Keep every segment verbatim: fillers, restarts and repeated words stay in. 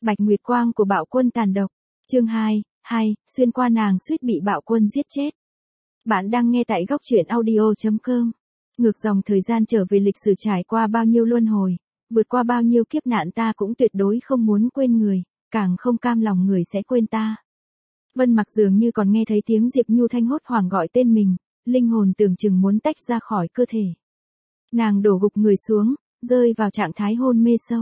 Bạch Nguyệt Quang của Bạo Quân tàn độc. Chương hai, hai, xuyên qua nàng suýt bị Bạo Quân giết chết. Bạn đang nghe tại góc truyện audio chấm com. Ngược dòng thời gian trở về lịch sử trải qua bao nhiêu luân hồi, vượt qua bao nhiêu kiếp nạn ta cũng tuyệt đối không muốn quên người, càng không cam lòng người sẽ quên ta. Vân Mặc dường như còn nghe thấy tiếng Diệp Nhu Thanh hốt hoảng gọi tên mình, linh hồn tưởng chừng muốn tách ra khỏi cơ thể. Nàng đổ gục người xuống, rơi vào trạng thái hôn mê sâu.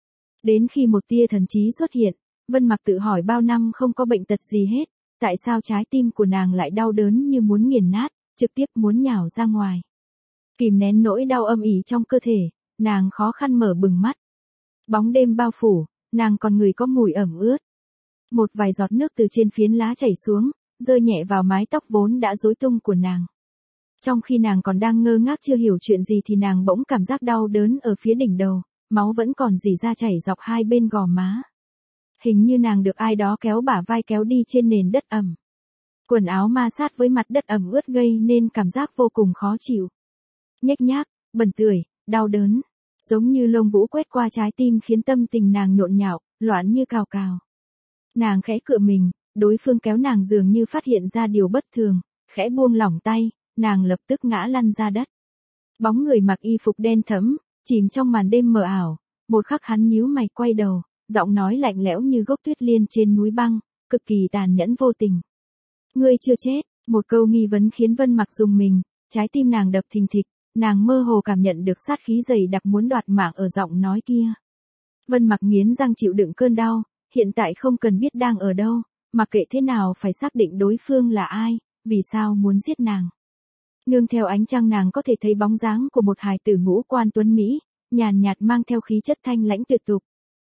Đến khi một tia thần trí xuất hiện, Vân Mặc tự hỏi bao năm không có bệnh tật gì hết, tại sao trái tim của nàng lại đau đớn như muốn nghiền nát, trực tiếp muốn nhào ra ngoài. Kìm nén nỗi đau âm ỉ trong cơ thể, nàng khó khăn mở bừng mắt. Bóng đêm bao phủ, nàng còn người có mùi ẩm ướt. Một vài giọt nước từ trên phiến lá chảy xuống, rơi nhẹ vào mái tóc vốn đã rối tung của nàng. Trong khi nàng còn đang ngơ ngác chưa hiểu chuyện gì thì nàng bỗng cảm giác đau đớn ở phía đỉnh đầu, máu vẫn còn rỉ ra chảy dọc hai bên gò má. Hình như nàng được ai đó kéo bả vai kéo đi trên nền đất ẩm. Quần áo ma sát với mặt đất ẩm ướt gây nên cảm giác vô cùng khó chịu. Nhếch nhác, bần tưởi, đau đớn, giống như lông vũ quét qua trái tim khiến tâm tình nàng nhộn nhạo, loạn như cào cào. Nàng khẽ cựa mình, đối phương kéo nàng dường như phát hiện ra điều bất thường, khẽ buông lỏng tay, nàng lập tức ngã lăn ra đất. Bóng người mặc y phục đen thẫm, chìm trong màn đêm mờ ảo, một khắc hắn nhíu mày quay đầu, giọng nói lạnh lẽo như gốc tuyết liên trên núi băng, cực kỳ tàn nhẫn vô tình. Ngươi chưa chết, một câu nghi vấn khiến Vân Mặc rùng mình, trái tim nàng đập thình thịch, nàng mơ hồ cảm nhận được sát khí dày đặc muốn đoạt mạng ở giọng nói kia. Vân Mặc nghiến răng chịu đựng cơn đau, hiện tại không cần biết đang ở đâu, mà kệ thế nào phải xác định đối phương là ai, vì sao muốn giết nàng. Nương theo ánh trăng nàng có thể thấy bóng dáng của một hài tử ngũ quan tuấn Mỹ, nhàn nhạt mang theo khí chất thanh lãnh tuyệt tục.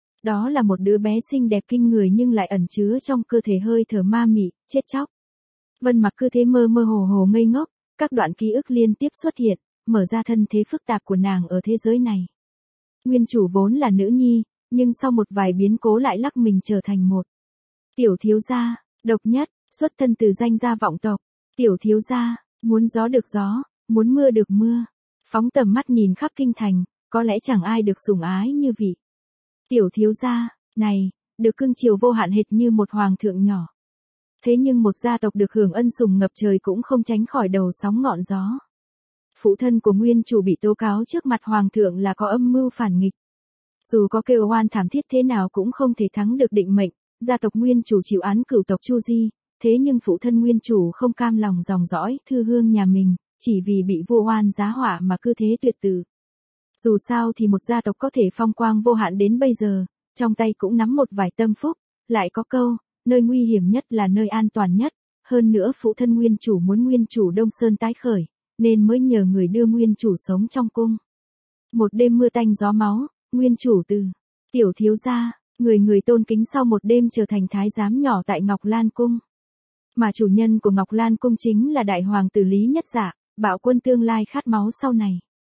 Đó là một đứa bé xinh đẹp kinh người nhưng lại ẩn chứa trong cơ thể hơi thở ma mị, chết chóc. Vân Mặc cứ thế mơ mơ hồ hồ ngây ngốc, các đoạn ký ức liên tiếp xuất hiện, mở ra thân thế phức tạp của nàng ở thế giới này. Nguyên chủ vốn là nữ nhi, nhưng sau một vài biến cố lại lắc mình trở thành một tiểu thiếu gia, độc nhất, xuất thân từ danh gia vọng tộc. Tiểu thiếu gia, muốn gió được gió, muốn mưa được mưa. Phóng tầm mắt nhìn khắp kinh thành, có lẽ chẳng ai được sủng ái như vị tiểu thiếu gia này, được cưng chiều vô hạn hệt như một hoàng thượng nhỏ. Thế nhưng một gia tộc được hưởng ân sủng ngập trời cũng không tránh khỏi đầu sóng ngọn gió. Phụ thân của nguyên chủ bị tố cáo trước mặt hoàng thượng là có âm mưu phản nghịch. Dù có kêu oan thảm thiết thế nào cũng không thể thắng được định mệnh, gia tộc nguyên chủ chịu án cửu tộc Chu Di, thế nhưng phụ thân nguyên chủ không cam lòng dòng dõi thư hương nhà mình, chỉ vì bị vua oan giá họa mà cứ thế tuyệt tử. Dù sao thì một gia tộc có thể phong quang vô hạn đến bây giờ, trong tay cũng nắm một vài tâm phúc, lại có câu, nơi nguy hiểm nhất là nơi an toàn nhất, hơn nữa phụ thân nguyên chủ muốn nguyên chủ Đông Sơn tái khởi, nên mới nhờ người đưa nguyên chủ sống trong cung. Một đêm mưa tanh gió máu, nguyên chủ từ tiểu thiếu gia, người người tôn kính sau một đêm trở thành thái giám nhỏ tại Ngọc Lan Cung. Mà chủ nhân của Ngọc Lan Cung chính là đại hoàng tử Lý Nhất Dạ, Bạo Quân tương lai khát máu sau này.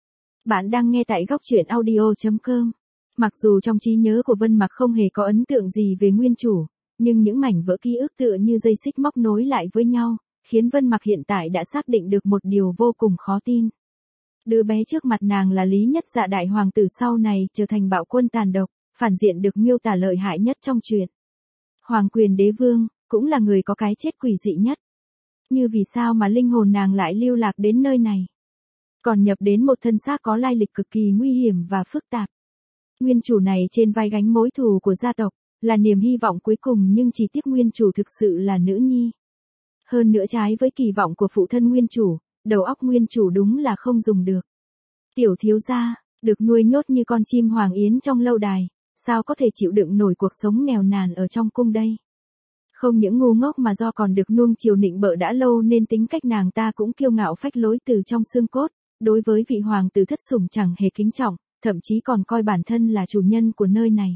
Bạn đang nghe tại góc truyện audio chấm com. Mặc dù trong trí nhớ của Vân Mặc không hề có ấn tượng gì về nguyên chủ, nhưng những mảnh vỡ ký ức tựa như dây xích móc nối lại với nhau, khiến Vân Mặc hiện tại đã xác định được một điều vô cùng khó tin. Đứa bé trước mặt nàng là Lý Nhất Dạ đại hoàng tử sau này trở thành Bạo Quân tàn độc, phản diện được miêu tả lợi hại nhất trong truyện. Hoàng quyền đế vương, cũng là người có cái chết quỷ dị nhất. Như vì sao mà linh hồn nàng lại lưu lạc đến nơi này? Còn nhập đến một thân xác có lai lịch cực kỳ nguy hiểm và phức tạp. Nguyên chủ này trên vai gánh mối thù của gia tộc, là niềm hy vọng cuối cùng nhưng chỉ tiếc nguyên chủ thực sự là nữ nhi. Hơn nữa trái với kỳ vọng của phụ thân nguyên chủ, đầu óc nguyên chủ đúng là không dùng được. Tiểu thiếu gia, được nuôi nhốt như con chim hoàng yến trong lâu đài, sao có thể chịu đựng nổi cuộc sống nghèo nàn ở trong cung đây? Không những ngu ngốc mà do còn được nuông chiều nịnh bợ đã lâu nên tính cách nàng ta cũng kiêu ngạo phách lối từ trong xương cốt, đối với vị hoàng tử thất sủng chẳng hề kính trọng, thậm chí còn coi bản thân là chủ nhân của nơi này.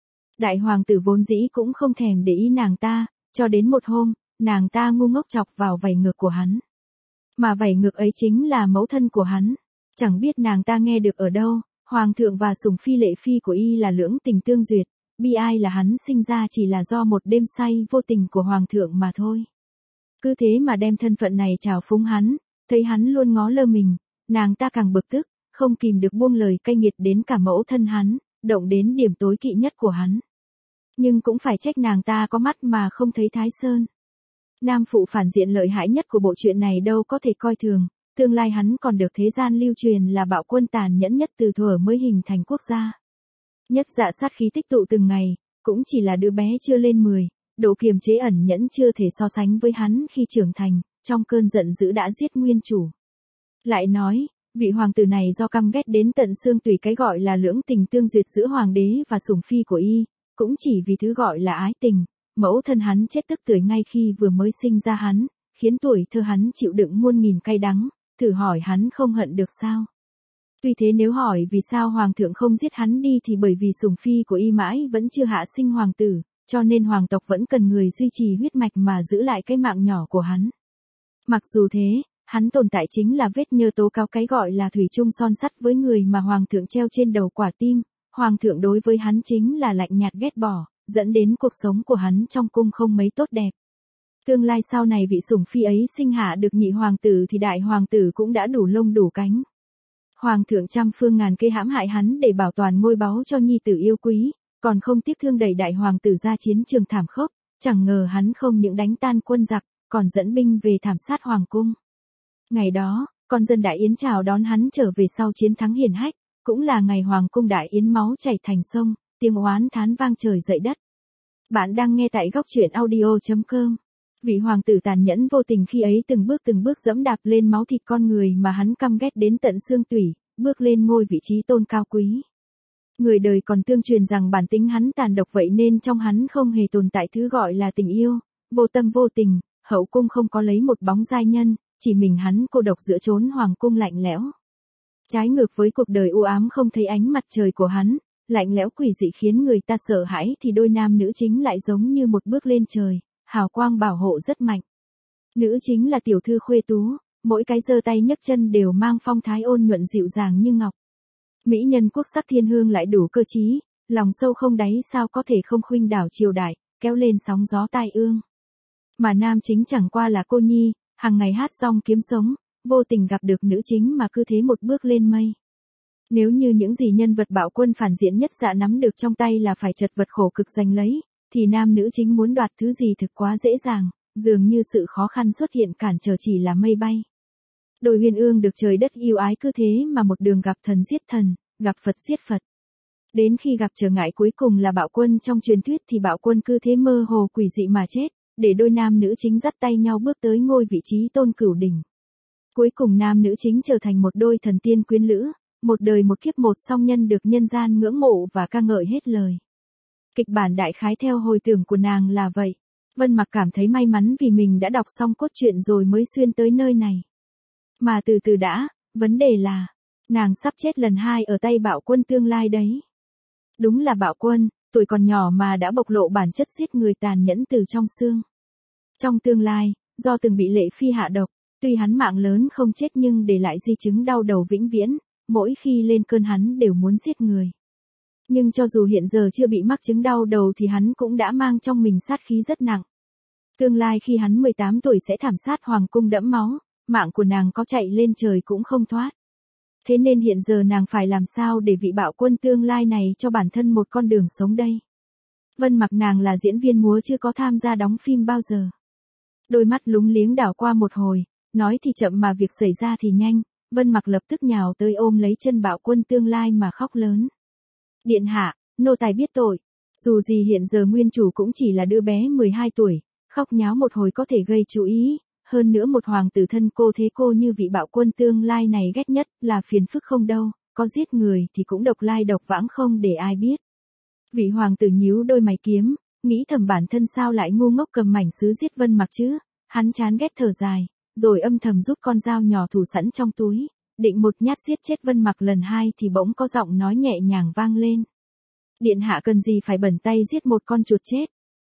Đại hoàng tử vốn dĩ cũng không thèm để ý nàng ta, cho đến một hôm, nàng ta ngu ngốc chọc vào vảy ngược của hắn. Mà vảy ngược ấy chính là mẫu thân của hắn. Chẳng biết nàng ta nghe được ở đâu, hoàng thượng và sủng phi lệ phi của y là lưỡng tình tương duyệt, bi ai là hắn sinh ra chỉ là do một đêm say vô tình của hoàng thượng mà thôi. Cứ thế mà đem thân phận này trào phúng hắn, thấy hắn luôn ngó lơ mình, nàng ta càng bực tức, không kìm được buông lời cay nghiệt đến cả mẫu thân hắn, động đến điểm tối kỵ nhất của hắn. Nhưng cũng phải trách nàng ta có mắt mà không thấy Thái Sơn. Nam phụ phản diện lợi hại nhất của bộ truyện này đâu có thể coi thường, tương lai hắn còn được thế gian lưu truyền là bạo quân tàn nhẫn nhất từ thuở mới hình thành quốc gia. Nhất dạ sát khí tích tụ từng ngày, cũng chỉ là đứa bé chưa lên mười, độ kiềm chế ẩn nhẫn chưa thể so sánh với hắn khi trưởng thành, trong cơn giận dữ đã giết nguyên chủ. Lại nói, vị hoàng tử này do căm ghét đến tận xương tùy cái gọi là lưỡng tình tương duyệt giữa hoàng đế và sủng phi của y, cũng chỉ vì thứ gọi là ái tình, mẫu thân hắn chết tức tưởi ngay khi vừa mới sinh ra hắn, khiến tuổi thơ hắn chịu đựng muôn nghìn cay đắng, thử hỏi hắn không hận được sao? Tuy thế nếu hỏi vì sao hoàng thượng không giết hắn đi thì bởi vì sủng phi của y mãi vẫn chưa hạ sinh hoàng tử, cho nên hoàng tộc vẫn cần người duy trì huyết mạch mà giữ lại cái mạng nhỏ của hắn. Mặc dù thế, hắn tồn tại chính là vết nhơ tố cáo cái gọi là thủy chung son sắt với người mà hoàng thượng treo trên đầu quả tim, hoàng thượng đối với hắn chính là lạnh nhạt ghét bỏ, dẫn đến cuộc sống của hắn trong cung không mấy tốt đẹp. Tương lai sau này vị sủng phi ấy sinh hạ được nhị hoàng tử thì đại hoàng tử cũng đã đủ lông đủ cánh. Hoàng thượng trăm phương ngàn kế hãm hại hắn để bảo toàn ngôi báu cho nhi tử yêu quý, còn không tiếc thương đẩy đại hoàng tử ra chiến trường thảm khốc, chẳng ngờ hắn không những đánh tan quân giặc, còn dẫn binh về thảm sát hoàng cung. Ngày đó, con dân Đại Yến chào đón hắn trở về sau chiến thắng hiển hách, cũng là ngày hoàng cung Đại Yến máu chảy thành sông, tiếng oán thán vang trời dậy đất. Bạn đang nghe tại góc truyện audio chấm com. Vị hoàng tử tàn nhẫn vô tình khi ấy từng bước từng bước dẫm đạp lên máu thịt con người mà hắn căm ghét đến tận xương tủy, bước lên ngôi vị trí tôn cao quý. Người đời còn tương truyền rằng bản tính hắn tàn độc vậy nên trong hắn không hề tồn tại thứ gọi là tình yêu, vô tâm vô tình, hậu cung không có lấy một bóng giai nhân, chỉ mình hắn cô độc giữa chốn hoàng cung lạnh lẽo. Trái ngược với cuộc đời u ám không thấy ánh mặt trời của hắn, lạnh lẽo quỷ dị khiến người ta sợ hãi thì đôi nam nữ chính lại giống như một bước lên trời, hào quang bảo hộ rất mạnh. Nữ chính là tiểu thư khuê tú, mỗi cái giơ tay nhấc chân đều mang phong thái ôn nhuận dịu dàng như ngọc. Mỹ nhân quốc sắc thiên hương lại đủ cơ trí, lòng sâu không đáy sao có thể không khuynh đảo triều đại, kéo lên sóng gió tai ương. Mà nam chính chẳng qua là cô nhi, hàng ngày hát rong kiếm sống, vô tình gặp được nữ chính mà cứ thế một bước lên mây. Nếu như những gì nhân vật bạo quân phản diện nhất dạ nắm được trong tay là phải chật vật khổ cực giành lấy, thì nam nữ chính muốn đoạt thứ gì thực quá dễ dàng, dường như sự khó khăn xuất hiện cản trở chỉ là mây bay. Đôi huyền ương được trời đất yêu ái cứ thế mà một đường gặp thần giết thần, gặp Phật giết Phật. Đến khi gặp trở ngại cuối cùng là bạo quân trong truyền thuyết thì bạo quân cứ thế mơ hồ quỷ dị mà chết, để đôi nam nữ chính dắt tay nhau bước tới ngôi vị trí tôn cửu đỉnh. Cuối cùng nam nữ chính trở thành một đôi thần tiên quyến lữ, một đời một kiếp một song nhân được nhân gian ngưỡng mộ và ca ngợi hết lời. Kịch bản đại khái theo hồi tưởng của nàng là vậy. Vân Mặc cảm thấy may mắn vì mình đã đọc xong cốt truyện rồi mới xuyên tới nơi này. Mà từ từ đã, vấn đề là, nàng sắp chết lần hai ở tay bạo quân tương lai đấy. Đúng là bạo quân, tuổi còn nhỏ mà đã bộc lộ bản chất giết người tàn nhẫn từ trong xương. Trong tương lai, do từng bị Lệ Phi hạ độc, tuy hắn mạng lớn không chết nhưng để lại di chứng đau đầu vĩnh viễn, mỗi khi lên cơn hắn đều muốn giết người. Nhưng cho dù hiện giờ chưa bị mắc chứng đau đầu thì hắn cũng đã mang trong mình sát khí rất nặng. Tương lai khi hắn mười tám tuổi sẽ thảm sát hoàng cung đẫm máu, mạng của nàng có chạy lên trời cũng không thoát. Thế nên hiện giờ nàng phải làm sao để vị bạo quân tương lai này cho bản thân một con đường sống đây. Vân Mặc nàng là diễn viên múa chưa có tham gia đóng phim bao giờ. Đôi mắt lúng liếng đảo qua một hồi, nói thì chậm mà việc xảy ra thì nhanh, Vân Mặc lập tức nhào tới ôm lấy chân bạo quân tương lai mà khóc lớn. Điện hạ, nô tài biết tội. Dù gì hiện giờ nguyên chủ cũng chỉ là đứa bé mười hai tuổi, khóc nháo một hồi có thể gây chú ý, hơn nữa một hoàng tử thân cô thế cô như vị bạo quân tương lai này ghét nhất là phiền phức không đâu, có giết người thì cũng độc lai độc vãng không để ai biết. Vị hoàng tử nhíu đôi mày kiếm, nghĩ thầm bản thân sao lại ngu ngốc cầm mảnh sứ giết Vân Mặc chứ, hắn chán ghét thở dài, rồi âm thầm rút con dao nhỏ thủ sẵn trong túi, định một nhát giết chết Vân Mặc lần hai thì bỗng có giọng nói nhẹ nhàng vang lên. Điện hạ cần gì phải bẩn tay giết một con chuột chết.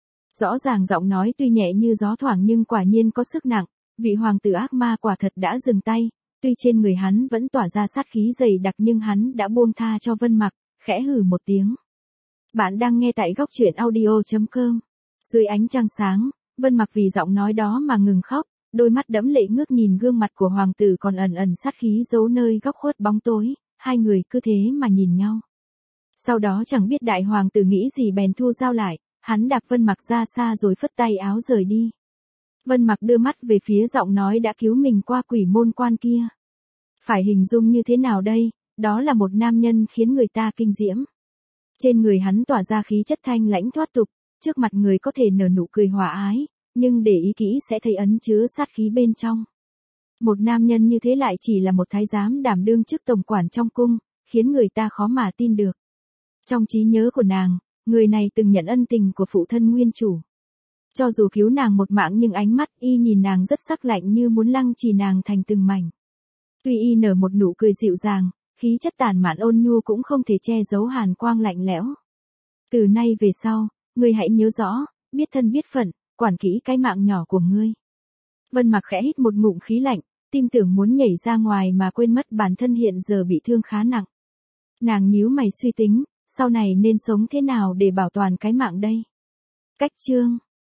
Rõ ràng giọng nói tuy nhẹ như gió thoảng nhưng quả nhiên có sức nặng, vị hoàng tử ác ma quả thật đã dừng tay, tuy trên người hắn vẫn tỏa ra sát khí dày đặc nhưng hắn đã buông tha cho Vân Mặc, khẽ hừ một tiếng. Bạn đang nghe tại góc truyện audio chấm com. Dưới ánh trăng sáng, Vân Mặc vì giọng nói đó mà ngừng khóc, đôi mắt đẫm lệ ngước nhìn gương mặt của hoàng tử còn ẩn ẩn sát khí giấu nơi góc khuất bóng tối, hai người cứ thế mà nhìn nhau. Sau đó chẳng biết đại hoàng tử nghĩ gì bèn thu dao lại, hắn đạp Vân Mặc ra xa rồi phất tay áo rời đi. Vân Mặc đưa mắt về phía giọng nói đã cứu mình qua quỷ môn quan kia. Phải hình dung như thế nào đây, đó là một nam nhân khiến người ta kinh diễm. Trên người hắn tỏa ra khí chất thanh lãnh thoát tục, trước mặt người có thể nở nụ cười hòa ái, nhưng để ý kỹ sẽ thấy ẩn chứa sát khí bên trong. Một nam nhân như thế lại chỉ là một thái giám đảm đương chức tổng quản trong cung, khiến người ta khó mà tin được. Trong trí nhớ của nàng, người này từng nhận ân tình của phụ thân nguyên chủ. Cho dù cứu nàng một mạng nhưng ánh mắt y nhìn nàng rất sắc lạnh như muốn lăng trì nàng thành từng mảnh. Tuy y nở một nụ cười dịu dàng, khí chất tàn mạn ôn nhu cũng không thể che giấu hàn quang lạnh lẽo. Từ nay về sau, ngươi hãy nhớ rõ, biết thân biết phận, quản kỹ cái mạng nhỏ của ngươi. Vân Mặc khẽ hít một ngụm khí lạnh, tim tưởng muốn nhảy ra ngoài mà quên mất bản thân hiện giờ bị thương khá nặng. Nàng nhíu mày suy tính, sau này nên sống thế nào để bảo toàn cái mạng đây? Cách chương